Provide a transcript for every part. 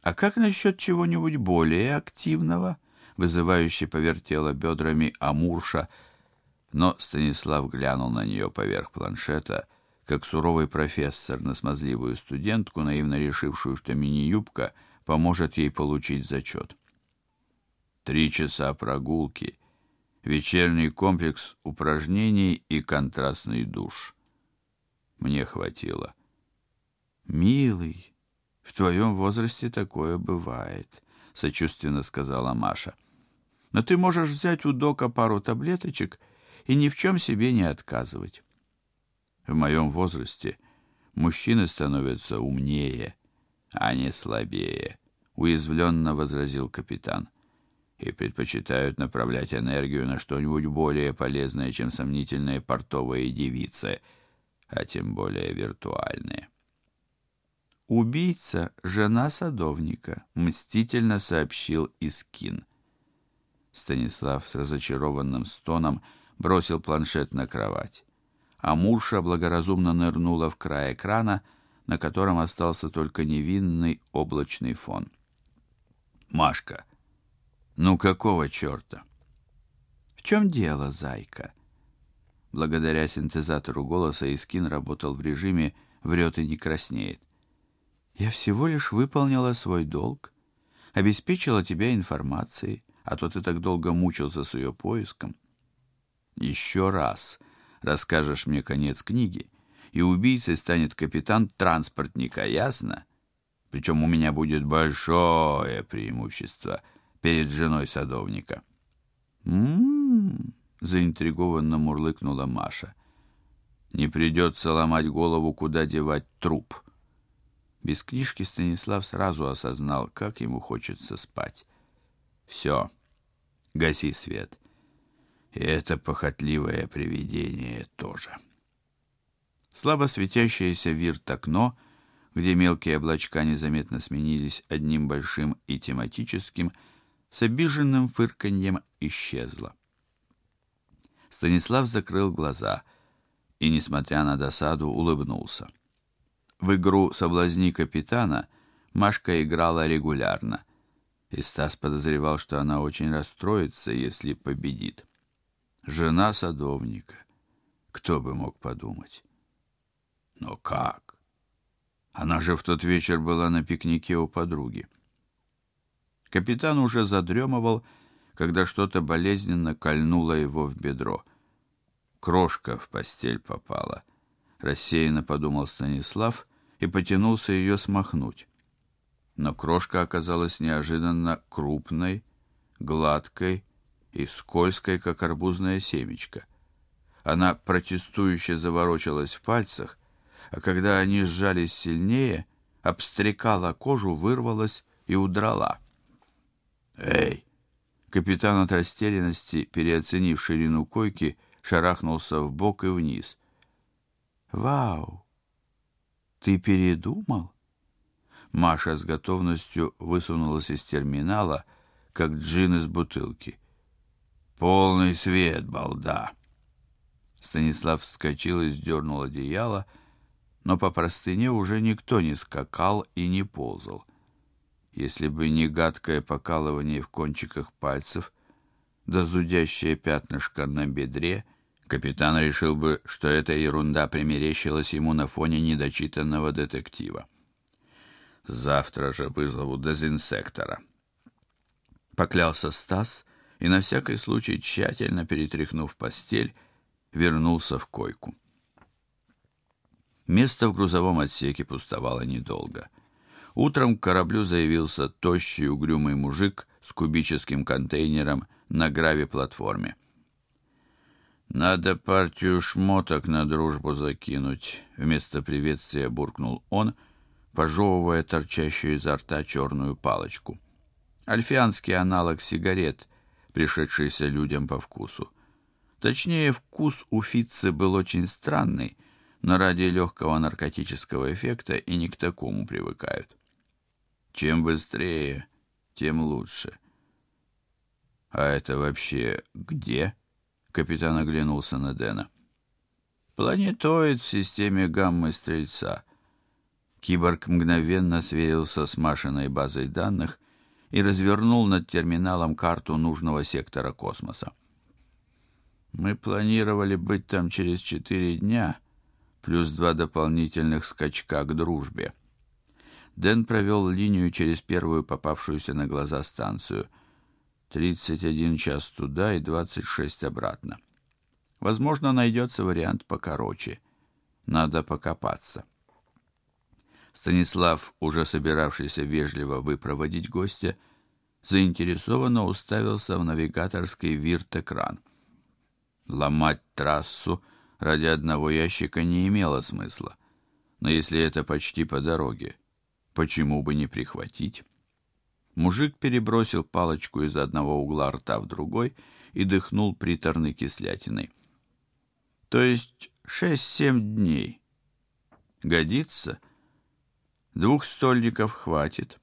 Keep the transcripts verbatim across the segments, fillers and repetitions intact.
А как насчет чего-нибудь более активного? Вызывающе повертела бедрами Амурша, но Станислав глянул на нее поверх планшета, как суровый профессор на смазливую студентку, наивно решившую, что мини-юбка поможет ей получить зачет. Три часа прогулки, вечерний комплекс упражнений и контрастный душ. Мне хватило. Милый, в твоем возрасте такое бывает, сочувственно сказала Маша. Но ты можешь взять у дока пару таблеточек и ни в чем себе не отказывать. В моем возрасте мужчины становятся умнее, а не слабее, уязвленно возразил капитан. И предпочитают направлять энергию на что-нибудь более полезное, чем сомнительные портовые девицы, а тем более виртуальные. Убийца — жена садовника, мстительно сообщил Искин. Станислав с разочарованным стоном бросил планшет на кровать. Амурша благоразумно нырнула в край экрана, на котором остался только невинный облачный фон. Машка, ну какого черта? В чем дело, зайка? Благодаря синтезатору голоса Искин работал в режиме «врет и не краснеет». Я всего лишь выполнила свой долг, обеспечила тебя информацией, а то ты так долго мучился с ее поиском. Еще раз расскажешь мне конец книги, и убийцей станет капитан транспортника, ясно? Причем у меня будет большое преимущество перед женой садовника. М-м-м, заинтригованно мурлыкнула Маша. Не придется ломать голову, куда девать труп. Без книжки Станислав сразу осознал, как ему хочется спать. Все, гаси свет. И это похотливое привидение тоже. Слабо светящееся вирт-окно, где мелкие облачка незаметно сменились одним большим и тематическим, с обиженным фырканьем исчезло. Станислав закрыл глаза и, несмотря на досаду, улыбнулся. В игру «Соблазни капитана» Машка играла регулярно, и Стас подозревал, что она очень расстроится, если победит. Жена садовника. Кто бы мог подумать? Но как? Она же в тот вечер была на пикнике у подруги. Капитан уже задремывал, когда что-то болезненно кольнуло его в бедро. Крошка в постель попала. Рассеянно подумал Станислав и потянулся ее смахнуть. Но крошка оказалась неожиданно крупной, гладкой и скользкой, как арбузное семечко. Она протестующе заворочалась в пальцах, а когда они сжались сильнее, обстрекала кожу, вырвалась и удрала. «Эй!» Капитан от растерянности, переоценив ширину койки, шарахнулся вбок и вниз. «Вау! Ты передумал?» Маша с готовностью высунулась из терминала, как джин из бутылки. «Полный свет, балда!» Станислав вскочил и сдернул одеяло, но по простыне уже никто не скакал и не ползал. Если бы не гадкое покалывание в кончиках пальцев, да зудящее пятнышко на бедре, капитан решил бы, что эта ерунда примерещилась ему на фоне недочитанного детектива. «Завтра же вызову дезинсектора», — поклялся Стас и на всякий случай, тщательно перетряхнув постель, вернулся в койку. Место в грузовом отсеке пустовало недолго. Утром к кораблю заявился тощий угрюмый мужик с кубическим контейнером на грави-платформе. «Надо партию шмоток на дружбу закинуть», — вместо приветствия буркнул он, пожевывая торчащую изо рта черную палочку. Альфианский аналог сигарет, пришедшийся людям по вкусу. Точнее, вкус у Фитца был очень странный, но ради легкого наркотического эффекта и не к такому привыкают. Чем быстрее, тем лучше. «А это вообще где?» — капитан оглянулся на Дэна. «Планетоид в системе гаммы-стрельца. Киборг мгновенно сверился с Машиной базой данных и развернул над терминалом карту нужного сектора космоса. «Мы планировали быть там через четыре дня, плюс два дополнительных скачка к дружбе». Дэн провел линию через первую попавшуюся на глаза станцию. тридцать один час туда и двадцать шесть обратно. Возможно, найдется вариант покороче. Надо покопаться. Станислав, уже собиравшийся вежливо выпроводить гостя, заинтересованно уставился в навигаторский вирт-экран. Ломать трассу ради одного ящика не имело смысла. Но если это почти по дороге, почему бы не прихватить? Мужик перебросил палочку из одного угла рта в другой и дыхнул приторной кислятиной. То есть шесть-семь дней. Годится? Двух стольников хватит.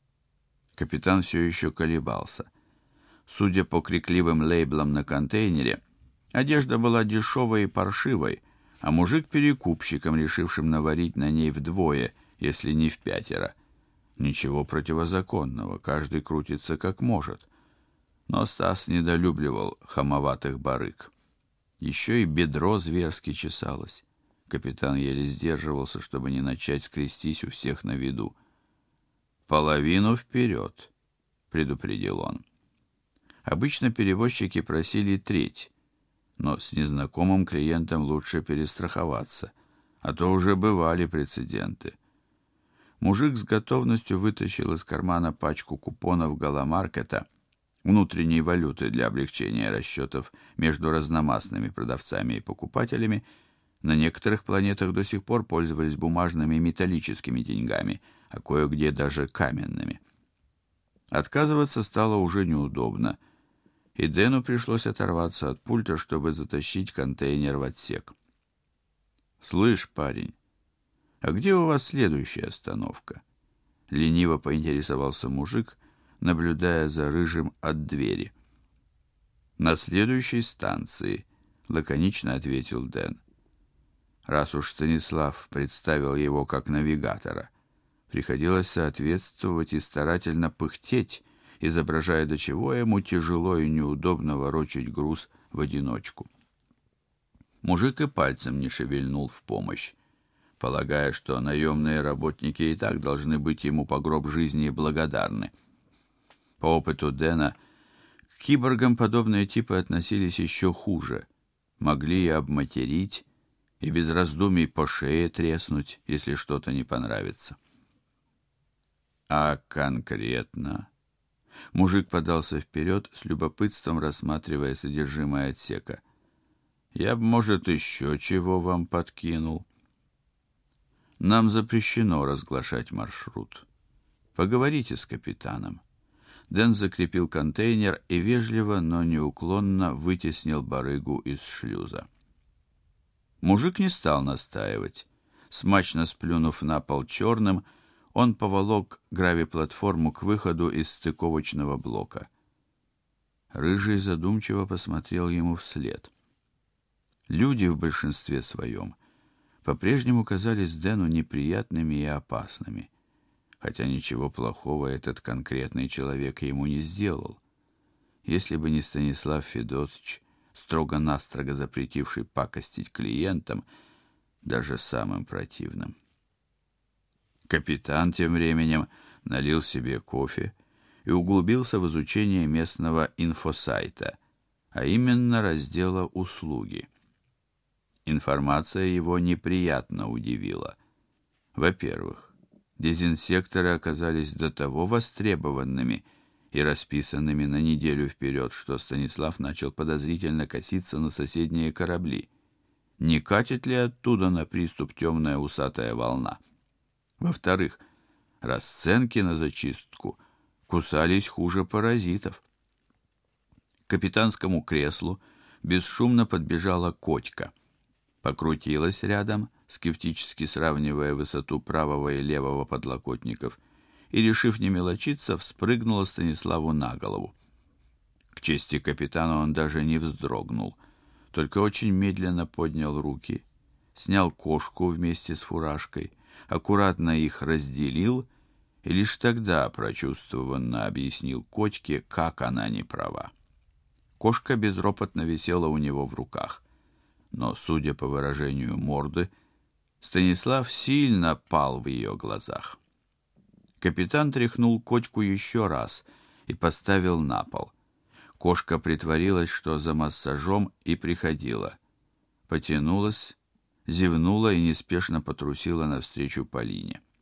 Капитан все еще колебался. Судя по крикливым лейблам на контейнере, одежда была дешевой и паршивой, а мужик перекупщиком, решившим наварить на ней вдвое, если не в пятеро. Ничего противозаконного, каждый крутится как может. Но Стас недолюбливал хамоватых барыг. Еще и бедро зверски чесалось. Капитан еле сдерживался, чтобы не начать скрестись у всех на виду. «Половину вперед», — предупредил он. Обычно перевозчики просили треть, но с незнакомым клиентом лучше перестраховаться, а то уже бывали прецеденты. Мужик с готовностью вытащил из кармана пачку купонов Галамаркета, внутренней валюты для облегчения расчетов между разномастными продавцами и покупателями. На некоторых планетах до сих пор пользовались бумажными и металлическими деньгами, а кое-где даже каменными. Отказываться стало уже неудобно, и Дэну пришлось оторваться от пульта, чтобы затащить контейнер в отсек. «Слышь, парень, а где у вас следующая остановка?» Лениво поинтересовался мужик, наблюдая за Рыжим от двери. «На следующей станции», — лаконично ответил Дэн. Раз уж Станислав представил его как навигатора, приходилось соответствовать и старательно пыхтеть, изображая, до чего ему тяжело и неудобно ворочать груз в одиночку. Мужик и пальцем не шевельнул в помощь, полагая, что наемные работники и так должны быть ему по гроб жизни благодарны. По опыту Дэна, к киборгам подобные типы относились еще хуже, могли и обматерить, и без раздумий по шее треснуть, если что-то не понравится. А конкретно? Мужик подался вперед, с любопытством рассматривая содержимое отсека. Я б, может, еще чего вам подкинул. Нам запрещено разглашать маршрут. Поговорите с капитаном. Дэн закрепил контейнер и вежливо, но неуклонно вытеснил барыгу из шлюза. Мужик не стал настаивать. Смачно сплюнув на пол черным, он поволок гравиплатформу к выходу из стыковочного блока. Рыжий задумчиво посмотрел ему вслед. Люди в большинстве своем по-прежнему казались Дэну неприятными и опасными, хотя ничего плохого этот конкретный человек ему не сделал. Если бы не Станислав Федотович, строго-настрого запретивший пакостить клиентам, даже самым противным. Капитан тем временем налил себе кофе и углубился в изучение местного инфосайта, а именно раздела «Услуги». Информация его неприятно удивила. Во-первых, дезинсекторы оказались до того востребованными и расписанными на неделю вперед, что Станислав начал подозрительно коситься на соседние корабли. Не катит ли оттуда на приступ темная усатая волна? Во-вторых, расценки на зачистку кусались хуже паразитов. К капитанскому креслу бесшумно подбежала Котька, покрутилась рядом, скептически сравнивая высоту правого и левого подлокотников, и, решив не мелочиться, вспрыгнула Станиславу на голову. К чести капитана он даже не вздрогнул, только очень медленно поднял руки, снял кошку вместе с фуражкой, аккуратно их разделил и лишь тогда прочувствованно объяснил Котьке, как она не права. Кошка безропотно висела у него в руках, но, судя по выражению морды, Станислав сильно пал в ее глазах. Капитан тряхнул Котьку еще раз и поставил на пол. Кошка притворилась, что за массажом и приходила. Потянулась, зевнула и неспешно потрусила навстречу Полине.